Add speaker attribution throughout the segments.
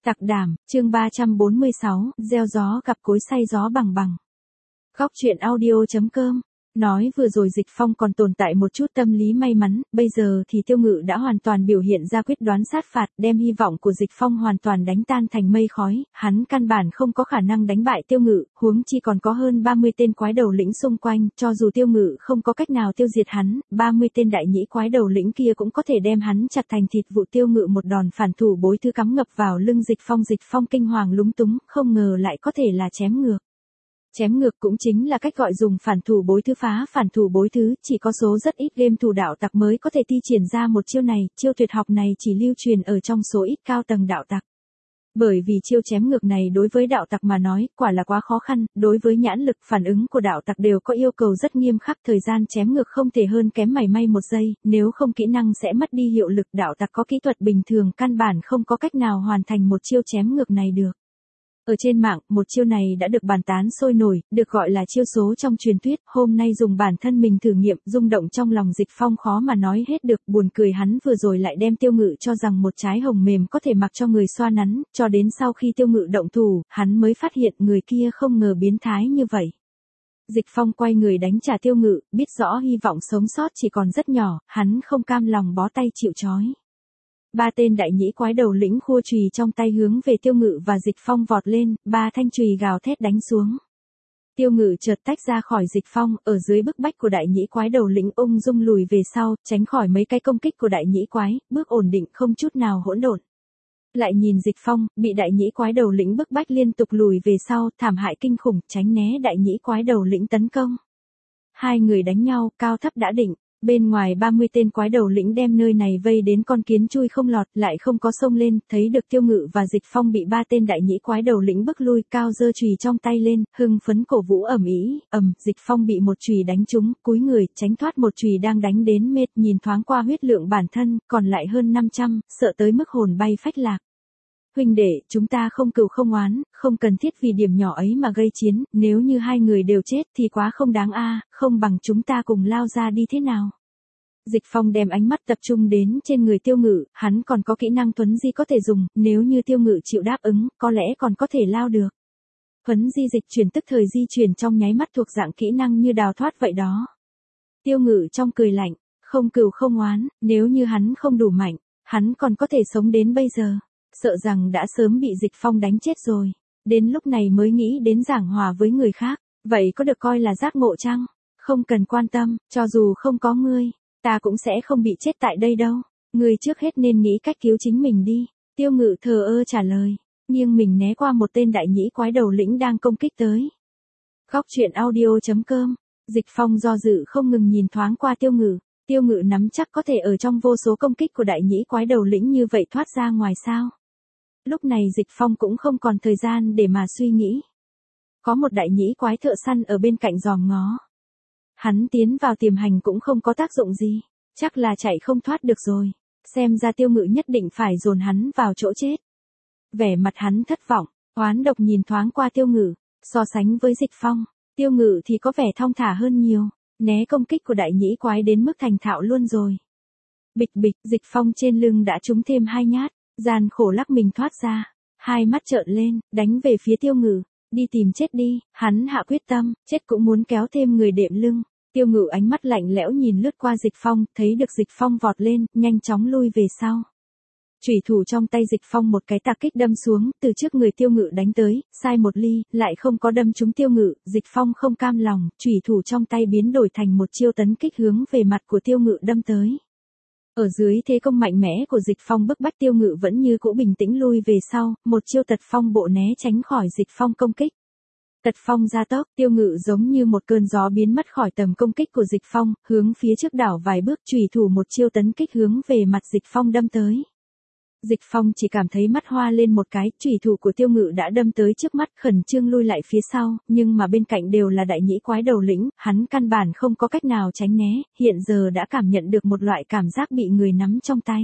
Speaker 1: Tặc đảm, chương 346, gieo gió gặp cối xay gió bằng bằng. Góc truyện audio.com. Nói vừa rồi Dịch Phong còn tồn tại một chút tâm lý may mắn, bây giờ thì Tiêu Ngự đã hoàn toàn biểu hiện ra quyết đoán sát phạt, đem hy vọng của Dịch Phong hoàn toàn đánh tan thành mây khói, hắn căn bản không có khả năng đánh bại Tiêu Ngự, huống chi còn có hơn 30 tên quái đầu lĩnh xung quanh, cho dù Tiêu Ngự không có cách nào tiêu diệt hắn, 30 tên đại nhĩ quái đầu lĩnh kia cũng có thể đem hắn chặt thành thịt vụ. Tiêu Ngự một đòn phản thủ bối thư cắm ngập vào lưng Dịch Phong kinh hoàng lúng túng, không ngờ lại có thể là chém ngược. Chém ngược cũng chính là cách gọi dùng phản thủ bối thứ phá phản thủ bối thứ, chỉ có số rất ít game thủ đạo tặc mới có thể thi triển ra một chiêu này, chiêu tuyệt học này chỉ lưu truyền ở trong số ít cao tầng đạo tặc. Bởi vì chiêu chém ngược này đối với đạo tặc mà nói, quả là quá khó khăn, đối với nhãn lực phản ứng của đạo tặc đều có yêu cầu rất nghiêm khắc, thời gian chém ngược không thể hơn kém mảy may một giây, nếu không kỹ năng sẽ mất đi hiệu lực, đạo tặc có kỹ thuật bình thường căn bản không có cách nào hoàn thành một chiêu chém ngược này được. Ở trên mạng, một chiêu này đã được bàn tán sôi nổi, được gọi là chiêu số trong truyền thuyết, hôm nay dùng bản thân mình thử nghiệm, rung động trong lòng Dịch Phong khó mà nói hết được, buồn cười hắn vừa rồi lại đem Tiêu Ngự cho rằng một trái hồng mềm có thể mặc cho người xoa nắn, cho đến sau khi Tiêu Ngự động thủ, hắn mới phát hiện người kia không ngờ biến thái như vậy. Dịch Phong quay người đánh trả Tiêu Ngự, biết rõ hy vọng sống sót chỉ còn rất nhỏ, hắn không cam lòng bó tay chịu trói. Ba tên đại nhĩ quái đầu lĩnh khua chùy trong tay hướng về Tiêu Ngự và Dịch Phong vọt lên, ba thanh chùy gào thét đánh xuống. Tiêu Ngự chợt tách ra khỏi Dịch Phong, ở dưới bức bách của đại nhĩ quái đầu lĩnh ung dung lùi về sau, tránh khỏi mấy cái công kích của đại nhĩ quái, bước ổn định không chút nào hỗn độn. Lại nhìn Dịch Phong, bị đại nhĩ quái đầu lĩnh bức bách liên tục lùi về sau, thảm hại kinh khủng, tránh né đại nhĩ quái đầu lĩnh tấn công. Hai người đánh nhau, cao thấp đã định. Bên ngoài 30 tên quái đầu lĩnh đem nơi này vây đến con kiến chui không lọt, lại không có xông lên, thấy được Tiêu Ngự và Dịch Phong bị ba tên đại nhĩ quái đầu lĩnh bức lui, cao giơ chùy trong tay lên, hưng phấn cổ vũ ầm ĩ, Dịch Phong bị một chùy đánh trúng, cúi người, tránh thoát một chùy đang đánh đến mệt, nhìn thoáng qua huyết lượng bản thân, còn lại hơn 500, sợ tới mức hồn bay phách lạc. Huynh đệ, chúng ta không cừu không oán, không cần thiết vì điểm nhỏ ấy mà gây chiến, nếu như hai người đều chết thì quá không đáng a, không bằng chúng ta cùng lao ra đi thế nào. Dịch Phong đem ánh mắt tập trung đến trên người Tiêu Ngự, hắn còn có kỹ năng thuấn di có thể dùng, nếu như Tiêu Ngự chịu đáp ứng, có lẽ còn có thể lao được. Thuấn di dịch chuyển tức thời di chuyển trong nháy mắt thuộc dạng kỹ năng như đào thoát vậy đó. Tiêu Ngự trong cười lạnh, không cừu không oán, nếu như hắn không đủ mạnh, hắn còn có thể sống đến bây giờ. Sợ rằng đã sớm bị Dịch Phong đánh chết rồi, đến lúc này mới nghĩ đến giảng hòa với người khác, vậy có được coi là giác ngộ chăng? Không cần quan tâm, cho dù không có ngươi, ta cũng sẽ không bị chết tại đây đâu, ngươi trước hết nên nghĩ cách cứu chính mình đi. Tiêu Ngự thờ ơ trả lời, nghiêng mình né qua một tên đại nhĩ quái đầu lĩnh đang công kích tới. Góc truyện audio.com. Dịch Phong do dự không ngừng nhìn thoáng qua Tiêu Ngự. Tiêu Ngự nắm chắc có thể ở trong vô số công kích của đại nhĩ quái đầu lĩnh như vậy thoát ra ngoài sao? Lúc này Dịch Phong cũng không còn thời gian để mà suy nghĩ. Có một đại nhĩ quái thợ săn ở bên cạnh giòm ngó. Hắn tiến vào tiềm hành cũng không có tác dụng gì, chắc là chạy không thoát được rồi. Xem ra Tiêu Ngự nhất định phải dồn hắn vào chỗ chết. Vẻ mặt hắn thất vọng, oán độc nhìn thoáng qua Tiêu Ngự, so sánh với Dịch Phong, Tiêu Ngự thì có vẻ thong thả hơn nhiều, né công kích của đại nhĩ quái đến mức thành thạo luôn rồi. Bịch bịch, Dịch Phong trên lưng đã trúng thêm 2 nhát. Gian khổ lắc mình thoát ra, hai mắt trợn lên, đánh về phía Tiêu Ngự, đi tìm chết đi, hắn hạ quyết tâm, chết cũng muốn kéo thêm người đệm lưng. Tiêu Ngự ánh mắt lạnh lẽo nhìn lướt qua Dịch Phong, thấy được Dịch Phong vọt lên, nhanh chóng lui về sau. Chủy thủ trong tay Dịch Phong một cái tạc kích đâm xuống, từ trước người Tiêu Ngự đánh tới, sai một ly, lại không có đâm trúng Tiêu Ngự, Dịch Phong không cam lòng, chủy thủ trong tay biến đổi thành một chiêu tấn kích hướng về mặt của Tiêu Ngự đâm tới. Ở dưới thế công mạnh mẽ của Dịch Phong bức bách Tiêu Ngự vẫn như cũ bình tĩnh lui về sau, một chiêu tật phong bộ né tránh khỏi Dịch Phong công kích. Tật phong gia tốc, Tiêu Ngự giống như một cơn gió biến mất khỏi tầm công kích của Dịch Phong, hướng phía trước đảo vài bước chủy thủ một chiêu tấn kích hướng về mặt Dịch Phong đâm tới. Dịch Phong chỉ cảm thấy mắt hoa lên một cái, chủy thủ của Tiêu Ngự đã đâm tới trước mắt, khẩn trương lui lại phía sau, nhưng mà bên cạnh đều là đại nhĩ quái đầu lĩnh, hắn căn bản không có cách nào tránh né, hiện giờ đã cảm nhận được một loại cảm giác bị người nắm trong tay.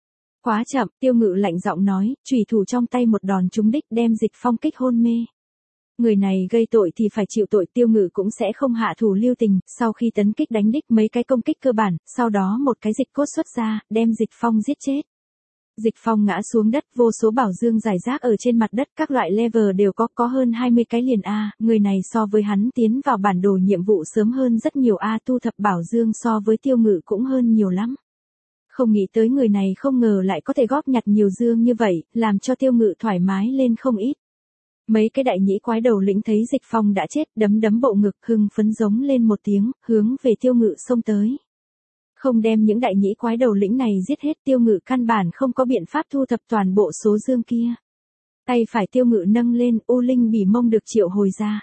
Speaker 1: Quá chậm, Tiêu Ngự lạnh giọng nói, chủy thủ trong tay một đòn trúng đích đem Dịch Phong kích hôn mê. Người này gây tội thì phải chịu tội, Tiêu Ngự cũng sẽ không hạ thủ lưu tình, sau khi tấn kích đánh đích mấy cái công kích cơ bản, sau đó một cái dịch cốt xuất ra, đem Dịch Phong giết chết. Dịch Phong ngã xuống đất, vô số bảo dương rải rác ở trên mặt đất, các loại level đều có hơn 20 cái liền A, người này so với hắn tiến vào bản đồ nhiệm vụ sớm hơn rất nhiều A, thu thập bảo dương so với Tiêu Ngự cũng hơn nhiều lắm. Không nghĩ tới người này không ngờ lại có thể góp nhặt nhiều dương như vậy, làm cho Tiêu Ngự thoải mái lên không ít. Mấy cái đại nhĩ quái đầu lĩnh thấy Dịch Phong đã chết, đấm đấm bộ ngực, hưng phấn giống lên một tiếng, hướng về Tiêu Ngự xông tới. Không đem những đại nhĩ quái đầu lĩnh này giết hết, Tiêu Ngự căn bản không có biện pháp thu thập toàn bộ số dương kia. Tay phải Tiêu Ngự nâng lên, U Linh Bỉ Mông được triệu hồi ra.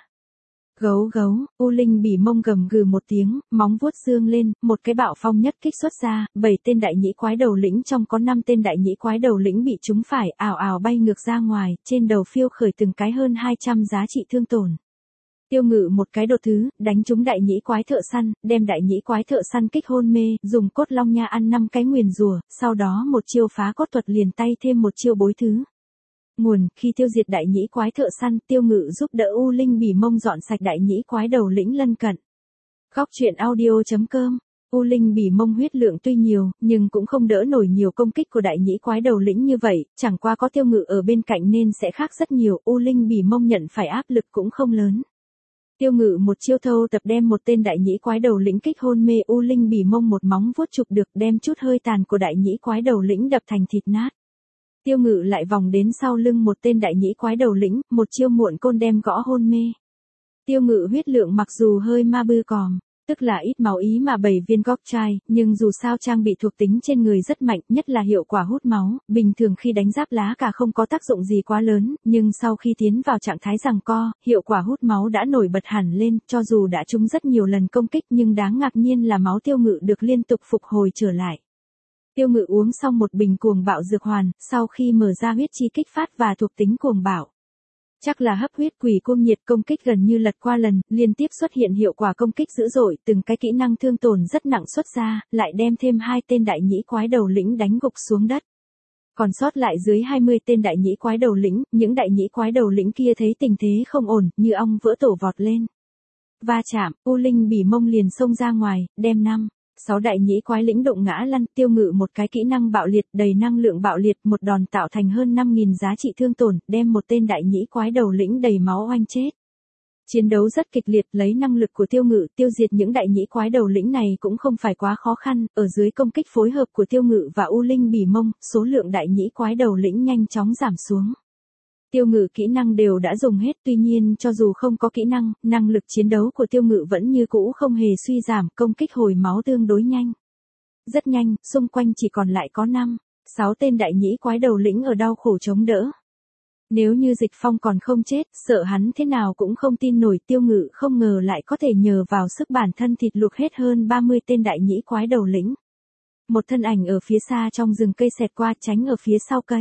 Speaker 1: Gấu gấu, U Linh Bỉ Mông gầm gừ một tiếng, móng vuốt dương lên, một cái bạo phong nhất kích xuất ra, 7 tên đại nhĩ quái đầu lĩnh trong có 5 tên đại nhĩ quái đầu lĩnh bị trúng phải, ào ào bay ngược ra ngoài, trên đầu phiêu khởi từng cái hơn 200 giá trị thương tổn. Tiêu Ngự một cái đột thứ, đánh trúng đại nhĩ quái thợ săn, đem đại nhĩ quái thợ săn kích hôn mê, dùng cốt long nha ăn 5 cái nguyền rủa, sau đó một chiêu phá cốt thuật liền tay thêm một chiêu bối thứ. Nguồn, khi tiêu diệt đại nhĩ quái thợ săn, Tiêu Ngự giúp đỡ U Linh Bỉ Mông dọn sạch đại nhĩ quái đầu lĩnh lân cận. Góc truyện audio.com. U Linh Bỉ Mông huyết lượng tuy nhiều, nhưng cũng không đỡ nổi nhiều công kích của đại nhĩ quái đầu lĩnh như vậy, chẳng qua có Tiêu Ngự ở bên cạnh nên sẽ khác rất nhiều, U Linh Bỉ Mông nhận phải áp lực cũng không lớn. Tiêu Ngự một chiêu thâu tập đem một tên đại nhĩ quái đầu lĩnh kích hôn mê, U Linh Bỉ Mông một móng vuốt chụp được, đem chút hơi tàn của đại nhĩ quái đầu lĩnh đập thành thịt nát. Tiêu Ngự lại vòng đến sau lưng một tên đại nhĩ quái đầu lĩnh, một chiêu muộn côn đem gõ hôn mê. Tiêu Ngự huyết lượng mặc dù hơi ma bư còm, tức là ít máu ý mà 7 viên góc chai, nhưng dù sao trang bị thuộc tính trên người rất mạnh, nhất là hiệu quả hút máu, bình thường khi đánh giáp lá cả không có tác dụng gì quá lớn, nhưng sau khi tiến vào trạng thái giằng co, hiệu quả hút máu đã nổi bật hẳn lên, cho dù đã trúng rất nhiều lần công kích nhưng đáng ngạc nhiên là máu Tiêu Ngự được liên tục phục hồi trở lại. Tiêu Ngự uống xong một bình cuồng bạo dược hoàn, sau khi mở ra huyết chi kích phát và thuộc tính cuồng bạo. Chắc là hấp huyết quỷ cuồng nhiệt, công kích gần như lật qua lần, liên tiếp xuất hiện hiệu quả công kích dữ dội, từng cái kỹ năng thương tổn rất nặng xuất ra, lại đem thêm 2 tên đại nhĩ quái đầu lĩnh đánh gục xuống đất. Còn sót lại dưới 20 tên đại nhĩ quái đầu lĩnh, những đại nhĩ quái đầu lĩnh kia thấy tình thế không ổn, như ong vỡ tổ vọt lên. Va chạm, U Linh Bỉ Mông liền xông ra ngoài, đem 6 đại nhĩ quái lĩnh đụng ngã lăn. Tiêu Ngự một cái kỹ năng bạo liệt, đầy năng lượng bạo liệt, một đòn tạo thành hơn 5.000 giá trị thương tổn, đem một tên đại nhĩ quái đầu lĩnh đầy máu oanh chết. Chiến đấu rất kịch liệt, lấy năng lực của Tiêu Ngự tiêu diệt những đại nhĩ quái đầu lĩnh này cũng không phải quá khó khăn, ở dưới công kích phối hợp của Tiêu Ngự và U Linh Bỉ Mông, số lượng đại nhĩ quái đầu lĩnh nhanh chóng giảm xuống. Tiêu Ngự kỹ năng đều đã dùng hết, tuy nhiên cho dù không có kỹ năng, năng lực chiến đấu của Tiêu Ngự vẫn như cũ không hề suy giảm, công kích hồi máu tương đối nhanh. Rất nhanh, xung quanh chỉ còn lại có 6 tên đại nhĩ quái đầu lĩnh ở đau khổ chống đỡ. Nếu như Dịch Phong còn không chết, sợ hắn thế nào cũng không tin nổi, Tiêu Ngự không ngờ lại có thể nhờ vào sức bản thân thịt luộc hết hơn 30 tên đại nhĩ quái đầu lĩnh. Một thân ảnh ở phía xa trong rừng cây xẹt qua, tránh ở phía sau cây.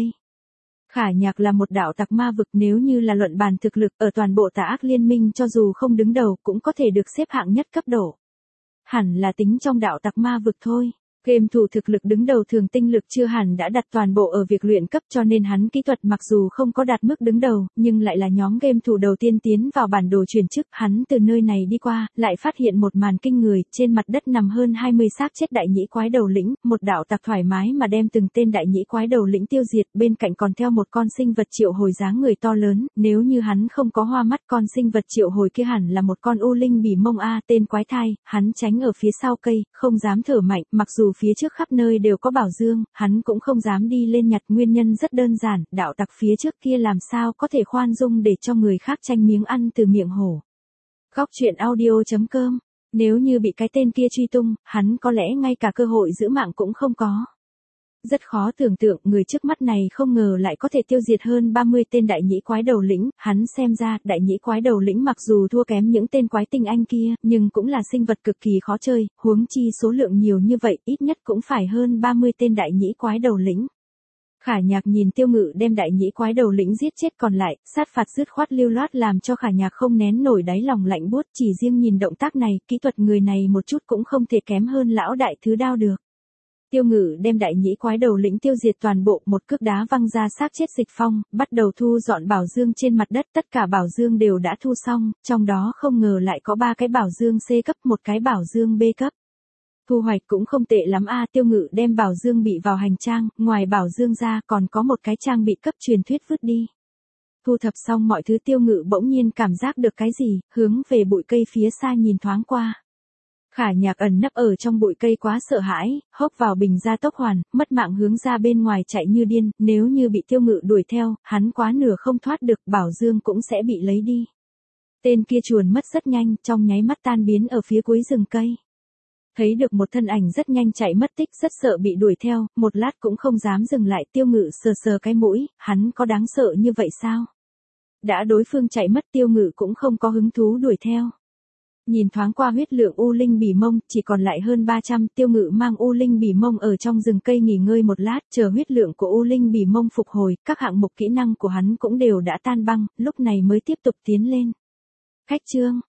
Speaker 1: Khả Nhạc là một đạo tặc ma vực, nếu như là luận bàn thực lực, ở toàn bộ Tà Ác Liên Minh cho dù không đứng đầu cũng có thể được xếp hạng nhất cấp độ. Hẳn là tính trong đạo tặc ma vực thôi. Game thủ thực lực đứng đầu thường tinh lực chưa hẳn đã đặt toàn bộ ở việc luyện cấp, cho nên hắn kỹ thuật mặc dù không có đạt mức đứng đầu, nhưng lại là nhóm game thủ đầu tiên tiến vào bản đồ chuyển chức. Hắn từ nơi này đi qua, lại phát hiện một màn kinh người, trên mặt đất nằm hơn 20 xác chết đại nhĩ quái đầu lĩnh, một đạo tặc thoải mái mà đem từng tên đại nhĩ quái đầu lĩnh tiêu diệt, bên cạnh còn theo một con sinh vật triệu hồi dáng người to lớn, nếu như hắn không có hoa mắt, con sinh vật triệu hồi kia hẳn là một con U Linh Bỉ Mông A, tên quái thai. Hắn tránh ở phía sau cây, không dám thở mạnh, mặc dù phía trước khắp nơi đều có bảo dương, hắn cũng không dám đi lên nhặt, nguyên nhân rất đơn giản, đạo tặc phía trước kia làm sao có thể khoan dung để cho người khác tranh miếng ăn từ miệng hổ. Góc truyện audio.com. Nếu như bị cái tên kia truy tung, hắn có lẽ ngay cả cơ hội giữ mạng cũng không có. Rất khó tưởng tượng, người trước mắt này không ngờ lại có thể tiêu diệt hơn 30 tên đại nhĩ quái đầu lĩnh, hắn xem ra, đại nhĩ quái đầu lĩnh mặc dù thua kém những tên quái tinh anh kia, nhưng cũng là sinh vật cực kỳ khó chơi, huống chi số lượng nhiều như vậy, ít nhất cũng phải hơn 30 tên đại nhĩ quái đầu lĩnh. Khả Nhạc nhìn Tiêu Ngự đem đại nhĩ quái đầu lĩnh giết chết còn lại, sát phạt dứt khoát lưu loát làm cho Khả Nhạc không nén nổi đáy lòng lạnh buốt, chỉ riêng nhìn động tác này, kỹ thuật người này một chút cũng không thể kém hơn lão đại thứ đao được. Tiêu Ngự đem đại nhĩ quái đầu lĩnh tiêu diệt toàn bộ, một cước đá văng ra xác chết Dịch Phong, bắt đầu thu dọn bảo dương trên mặt đất, tất cả bảo dương đều đã thu xong, trong đó không ngờ lại có 3 cái bảo dương C cấp, một cái bảo dương B cấp. Thu hoạch cũng không tệ lắm a. Tiêu Ngự đem Bảo Dương bị vào hành trang, ngoài Bảo Dương ra còn có một cái trang bị cấp truyền thuyết vứt đi. Thu thập xong mọi thứ Tiêu Ngự bỗng nhiên cảm giác được cái gì, hướng về bụi cây phía xa nhìn thoáng qua. Khả Nhạc ẩn nấp ở trong bụi cây quá sợ hãi, hốc vào bình gia tốc hoàn, mất mạng hướng ra bên ngoài chạy như điên, nếu như bị Tiêu Ngự đuổi theo, hắn quá nửa không thoát được, Bảo Dương cũng sẽ bị lấy đi. Tên kia chuồn mất rất nhanh, trong nháy mắt tan biến ở phía cuối rừng cây. Thấy được một thân ảnh rất nhanh chạy mất tích, rất sợ bị đuổi theo, một lát cũng không dám dừng lại. Tiêu Ngự sờ sờ cái mũi, hắn có đáng sợ như vậy sao? Đã đối phương chạy mất, Tiêu Ngự cũng không có hứng thú đuổi theo. Nhìn thoáng qua huyết lượng U Linh Bỉ Mông, chỉ còn lại hơn 300, Tiêu Ngự mang U Linh Bỉ Mông ở trong rừng cây nghỉ ngơi một lát, chờ huyết lượng của U Linh Bỉ Mông phục hồi, các hạng mục kỹ năng của hắn cũng đều đã tan băng, lúc này mới tiếp tục tiến lên. Khách chương